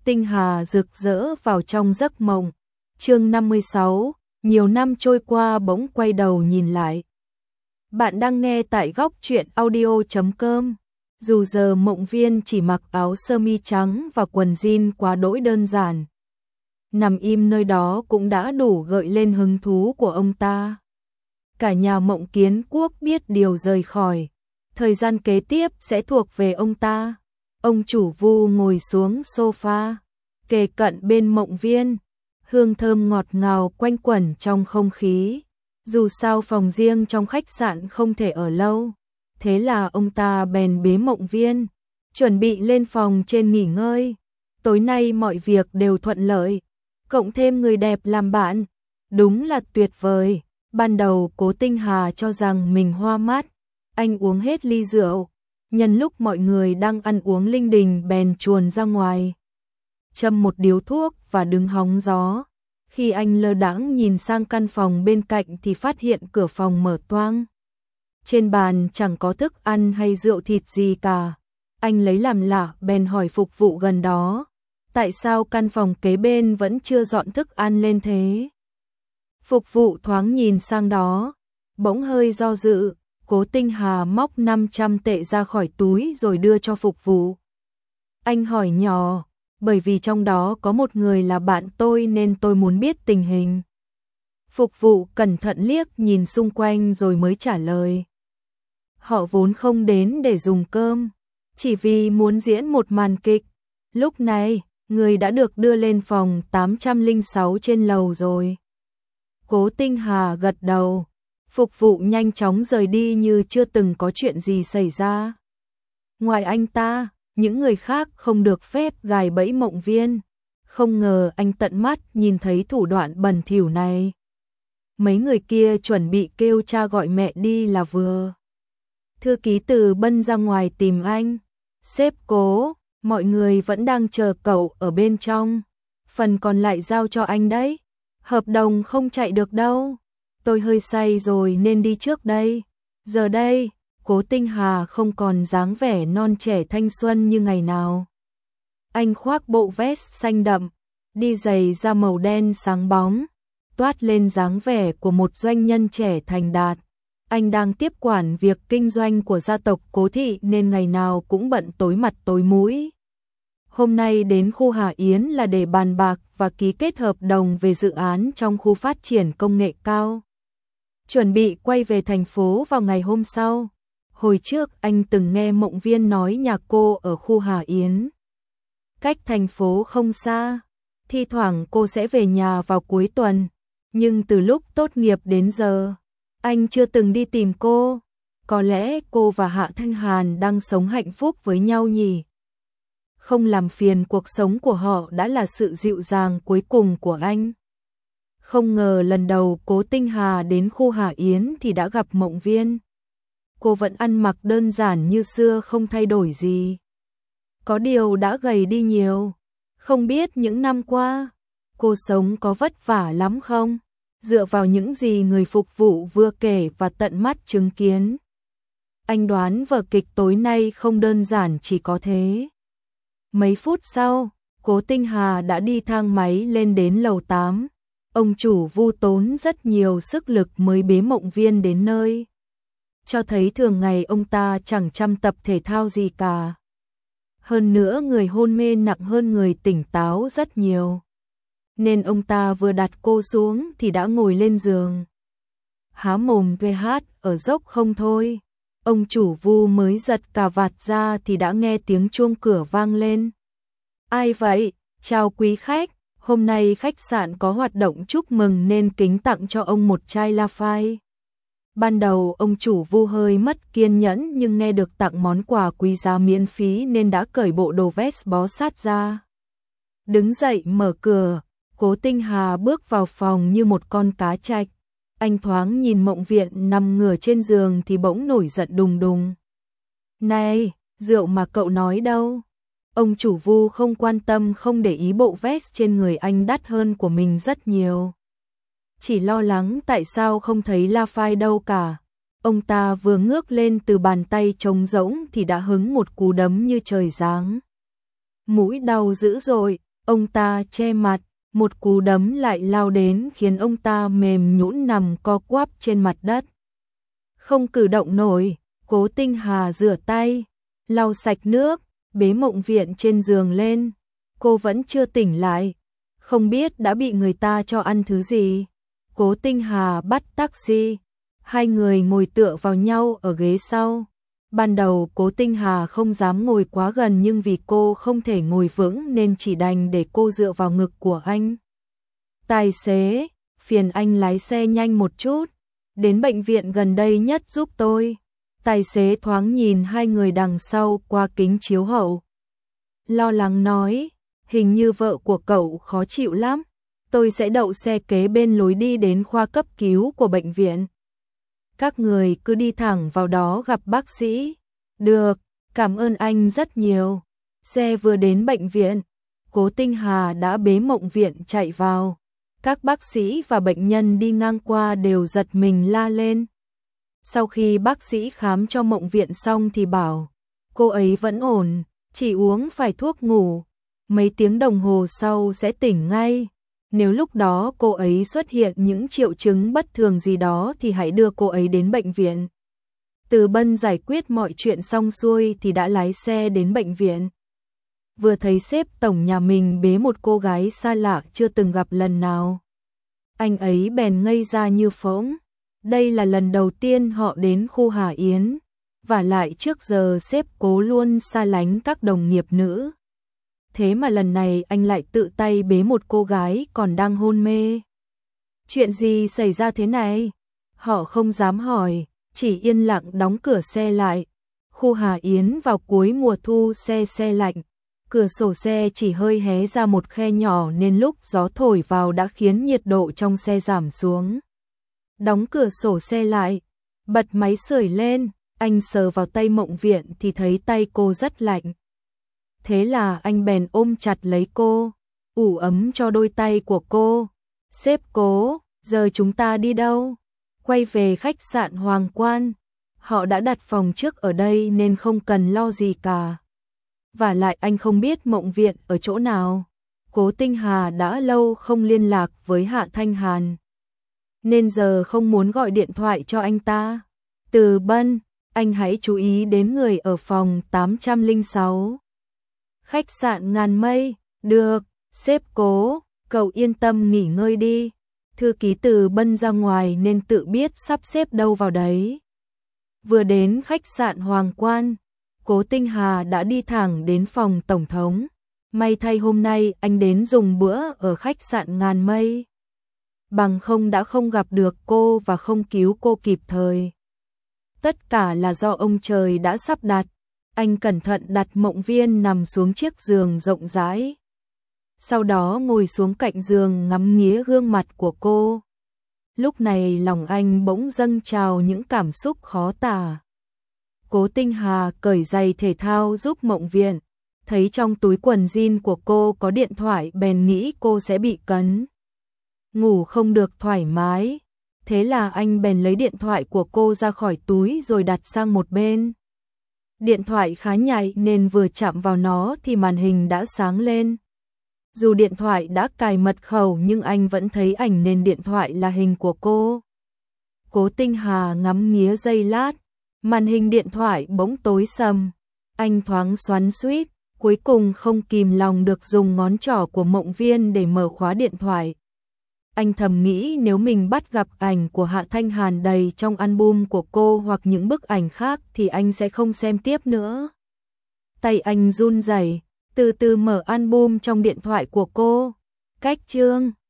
tinh hà rực rỡ vào trong giấc mộng. Chương 56, nhiều năm trôi qua bỗng quay đầu nhìn lại. Bạn đang nghe tại góc truyện audio.com. Dù giờ Mộng Viên chỉ mặc áo sơ mi trắng và quần jean quá đỗi đơn giản, nằm im nơi đó cũng đã đủ gợi lên hứng thú của ông ta. Cả nhà Mộng Kiến Quốc biết điều rời khỏi, thời gian kế tiếp sẽ thuộc về ông ta. Ông chủ Vu ngồi xuống sofa, kề cận bên Mộng Viên, hương thơm ngọt ngào quanh quẩn trong không khí. Dù sao phòng riêng trong khách sạn không thể ở lâu, thế là ông ta bèn bế Mộng Viên, chuẩn bị lên phòng trên nghỉ ngơi. Tối nay mọi việc đều thuận lợi, cộng thêm người đẹp làm bạn, đúng là tuyệt vời. Ban đầu Cố Tinh Hà cho rằng mình hoa mắt, anh uống hết ly rượu, nhân lúc mọi người đang ăn uống linh đình bèn chuồn ra ngoài, châm một điếu thuốc và đứng hóng gió. Khi anh lơ đãng nhìn sang căn phòng bên cạnh thì phát hiện cửa phòng mở toang. Trên bàn chẳng có thức ăn hay rượu thịt gì cả. Anh lấy làm lạ bèn hỏi phục vụ gần đó, tại sao căn phòng kế bên vẫn chưa dọn thức ăn lên thế? Phục vụ thoáng nhìn sang đó, bỗng hơi do dự. Cố Tinh Hà móc 500 tệ ra khỏi túi rồi đưa cho phục vụ. Anh hỏi nhỏ, bởi vì trong đó có một người là bạn tôi nên tôi muốn biết tình hình. Phục vụ cẩn thận liếc nhìn xung quanh rồi mới trả lời. Họ vốn không đến để dùng cơm, chỉ vì muốn diễn một màn kịch. Lúc này, người đã được đưa lên phòng 806 trên lầu rồi. Cố Tinh Hà gật đầu. Phục vụ nhanh chóng rời đi như chưa từng có chuyện gì xảy ra. Ngoài anh ta, những người khác không được phép gài bẫy Mộng Viên. Không ngờ anh tận mắt nhìn thấy thủ đoạn bẩn thỉu này. Mấy người kia chuẩn bị kêu cha gọi mẹ đi là vừa. Thư ký Từ Bân ra ngoài tìm anh. Sếp Cố, mọi người vẫn đang chờ cậu ở bên trong. Phần còn lại giao cho anh đấy. Hợp đồng không chạy được đâu. Tôi hơi say rồi nên đi trước đây. Giờ đây, Cố Tinh Hà không còn dáng vẻ non trẻ thanh xuân như ngày nào. Anh khoác bộ vest xanh đậm, đi giày da màu đen sáng bóng, toát lên dáng vẻ của một doanh nhân trẻ thành đạt. Anh đang tiếp quản việc kinh doanh của gia tộc Cố Thị nên ngày nào cũng bận tối mặt tối mũi. Hôm nay đến khu Hà Yến là để bàn bạc và ký kết hợp đồng về dự án trong khu phát triển công nghệ cao. Chuẩn bị quay về thành phố vào ngày hôm sau. Hồi trước anh từng nghe Mộng Viên nói nhà cô ở khu Hà Yến, cách thành phố không xa, thi thoảng cô sẽ về nhà vào cuối tuần. Nhưng từ lúc tốt nghiệp đến giờ, anh chưa từng đi tìm cô. Có lẽ cô và Hạ Thanh Hàn đang sống hạnh phúc với nhau nhỉ? Không làm phiền cuộc sống của họ đã là sự dịu dàng cuối cùng của anh. Không ngờ lần đầu Cố Tinh Hà đến khu Hà Yến thì đã gặp Mộng Viên. Cô vẫn ăn mặc đơn giản như xưa không thay đổi gì. Có điều đã gầy đi nhiều. Không biết những năm qua, cô sống có vất vả lắm không? Dựa vào những gì người phục vụ vừa kể và tận mắt chứng kiến, anh đoán vở kịch tối nay không đơn giản chỉ có thế. Mấy phút sau, Cố Tinh Hà đã đi thang máy lên đến lầu 8. Ông chủ Vu tốn rất nhiều sức lực mới bế Mộng Viên đến nơi, cho thấy thường ngày ông ta chẳng chăm tập thể thao gì cả. Hơn nữa người hôn mê nặng hơn người tỉnh táo rất nhiều, nên ông ta vừa đặt cô xuống thì đã ngồi lên giường, há mồm PH ở dốc không thôi. Ông chủ Vu mới giật cà vạt ra thì đã nghe tiếng chuông cửa vang lên. Ai vậy? Chào quý khách. Hôm nay khách sạn có hoạt động chúc mừng nên kính tặng cho ông một chai Lafite. Ban đầu ông chủ Vu hơi mất kiên nhẫn nhưng nghe được tặng món quà quý giá miễn phí nên đã cởi bộ đồ vest bó sát ra. Đứng dậy mở cửa, Cố Tinh Hà bước vào phòng như một con cá trạch. Anh thoáng nhìn Mộng Viện nằm ngửa trên giường thì bỗng nổi giận đùng đùng. Này, rượu mà cậu nói đâu? Ông chủ Vu không quan tâm không để ý bộ vest trên người anh đắt hơn của mình rất nhiều. Chỉ lo lắng tại sao không thấy Lafite đâu cả. Ông ta vừa ngước lên từ bàn tay trống rỗng thì đã hứng một cú đấm như trời giáng. Mũi đau dữ dội, Ông ta che mặt, một cú đấm lại lao đến khiến ông ta mềm nhũn nằm co quắp trên mặt đất. Không cử động nổi, Cố Tinh Hà rửa tay, lau sạch nước, bế Mộng Viện trên giường lên. Cô vẫn chưa tỉnh lại, không biết đã bị người ta cho ăn thứ gì. Cố Tinh Hà bắt taxi, hai người ngồi tựa vào nhau ở ghế sau. Ban đầu Cố Tinh Hà không dám ngồi quá gần nhưng vì cô không thể ngồi vững nên chỉ đành để cô dựa vào ngực của anh. Tài xế, phiền anh lái xe nhanh một chút, đến bệnh viện gần đây nhất giúp tôi. Tài xế thoáng nhìn hai người đằng sau qua kính chiếu hậu. Lo lắng nói, hình như vợ của cậu khó chịu lắm, tôi sẽ đậu xe kế bên lối đi đến khoa cấp cứu của bệnh viện. Các người cứ đi thẳng vào đó gặp bác sĩ. Được, cảm ơn anh rất nhiều. Xe vừa đến bệnh viện, Cố Tinh Hà đã bế Mộng Viện chạy vào. Các bác sĩ và bệnh nhân đi ngang qua đều giật mình la lên. Sau khi bác sĩ khám cho Mộng Viện xong thì bảo, cô ấy vẫn ổn, chỉ uống phải thuốc ngủ, mấy tiếng đồng hồ sau sẽ tỉnh ngay. Nếu lúc đó cô ấy xuất hiện những triệu chứng bất thường gì đó thì hãy đưa cô ấy đến bệnh viện. Từ Bân giải quyết mọi chuyện xong xuôi thì đã lái xe đến bệnh viện. Vừa thấy sếp tổng nhà mình bế một cô gái xa lạ chưa từng gặp lần nào, anh ấy bèn ngây ra như phỗng. Đây là lần đầu tiên họ đến khu Hà Yến, và lại trước giờ sếp Cố luôn xa lánh các đồng nghiệp nữ. Thế mà lần này anh lại tự tay bế một cô gái còn đang hôn mê. Chuyện gì xảy ra thế này? Họ không dám hỏi, chỉ yên lặng đóng cửa xe lại. Khu Hà Yến vào cuối mùa thu xe lạnh, cửa sổ xe chỉ hơi hé ra một khe nhỏ nên lúc gió thổi vào đã khiến nhiệt độ trong xe giảm xuống. Đóng cửa sổ xe lại, bật máy sưởi lên, anh sờ vào tay Mộng Viện thì thấy tay cô rất lạnh. Thế là anh bèn ôm chặt lấy cô, ủ ấm cho đôi tay của cô. Sếp Cố, giờ chúng ta đi đâu? Quay về khách sạn Hoàng Quan. Họ đã đặt phòng trước ở đây nên không cần lo gì cả. Và lại anh không biết Mộng Viện ở chỗ nào. Cố Tinh Hà đã lâu không liên lạc với Hạ Thanh Hàn, nên giờ không muốn gọi điện thoại cho anh ta. Từ Bân, anh hãy chú ý đến người ở phòng 806. Khách sạn Ngàn Mây. Được, sếp Cố, cậu yên tâm nghỉ ngơi đi. Thư ký Từ Bân ra ngoài nên tự biết sắp xếp đâu vào đấy. Vừa đến khách sạn Hoàng Quan, Cố Tinh Hà đã đi thẳng đến phòng tổng thống. May thay hôm nay anh đến dùng bữa ở khách sạn Ngàn Mây, bằng không đã không gặp được cô và không cứu cô kịp thời. Tất cả là do ông trời đã sắp đặt. Anh cẩn thận đặt Mộng Viên nằm xuống chiếc giường rộng rãi. Sau đó ngồi xuống cạnh giường ngắm nghía gương mặt của cô. Lúc này lòng anh bỗng dâng trào những cảm xúc khó tả. Cố Tinh Hà cởi giày thể thao giúp Mộng Viện, thấy trong túi quần jean của cô có điện thoại bèn nghĩ cô sẽ bị cấn, ngủ không được thoải mái. Thế là anh bèn lấy điện thoại của cô ra khỏi túi rồi đặt sang một bên. Điện thoại khá nhạy nên vừa chạm vào nó thì màn hình đã sáng lên. Dù điện thoại đã cài mật khẩu nhưng anh vẫn thấy ảnh nền điện thoại là hình của cô. Cố Tinh Hà ngắm nghía giây lát, màn hình điện thoại bỗng tối sầm. Anh thoáng xoắn xuýt, cuối cùng không kìm lòng được dùng ngón trỏ của Mộng Viên để mở khóa điện thoại. Anh thầm nghĩ nếu mình bắt gặp ảnh của Hạ Thanh Hàn đầy trong album của cô hoặc những bức ảnh khác thì anh sẽ không xem tiếp nữa. Tay anh run rẩy, từ từ mở album trong điện thoại của cô. Cách chương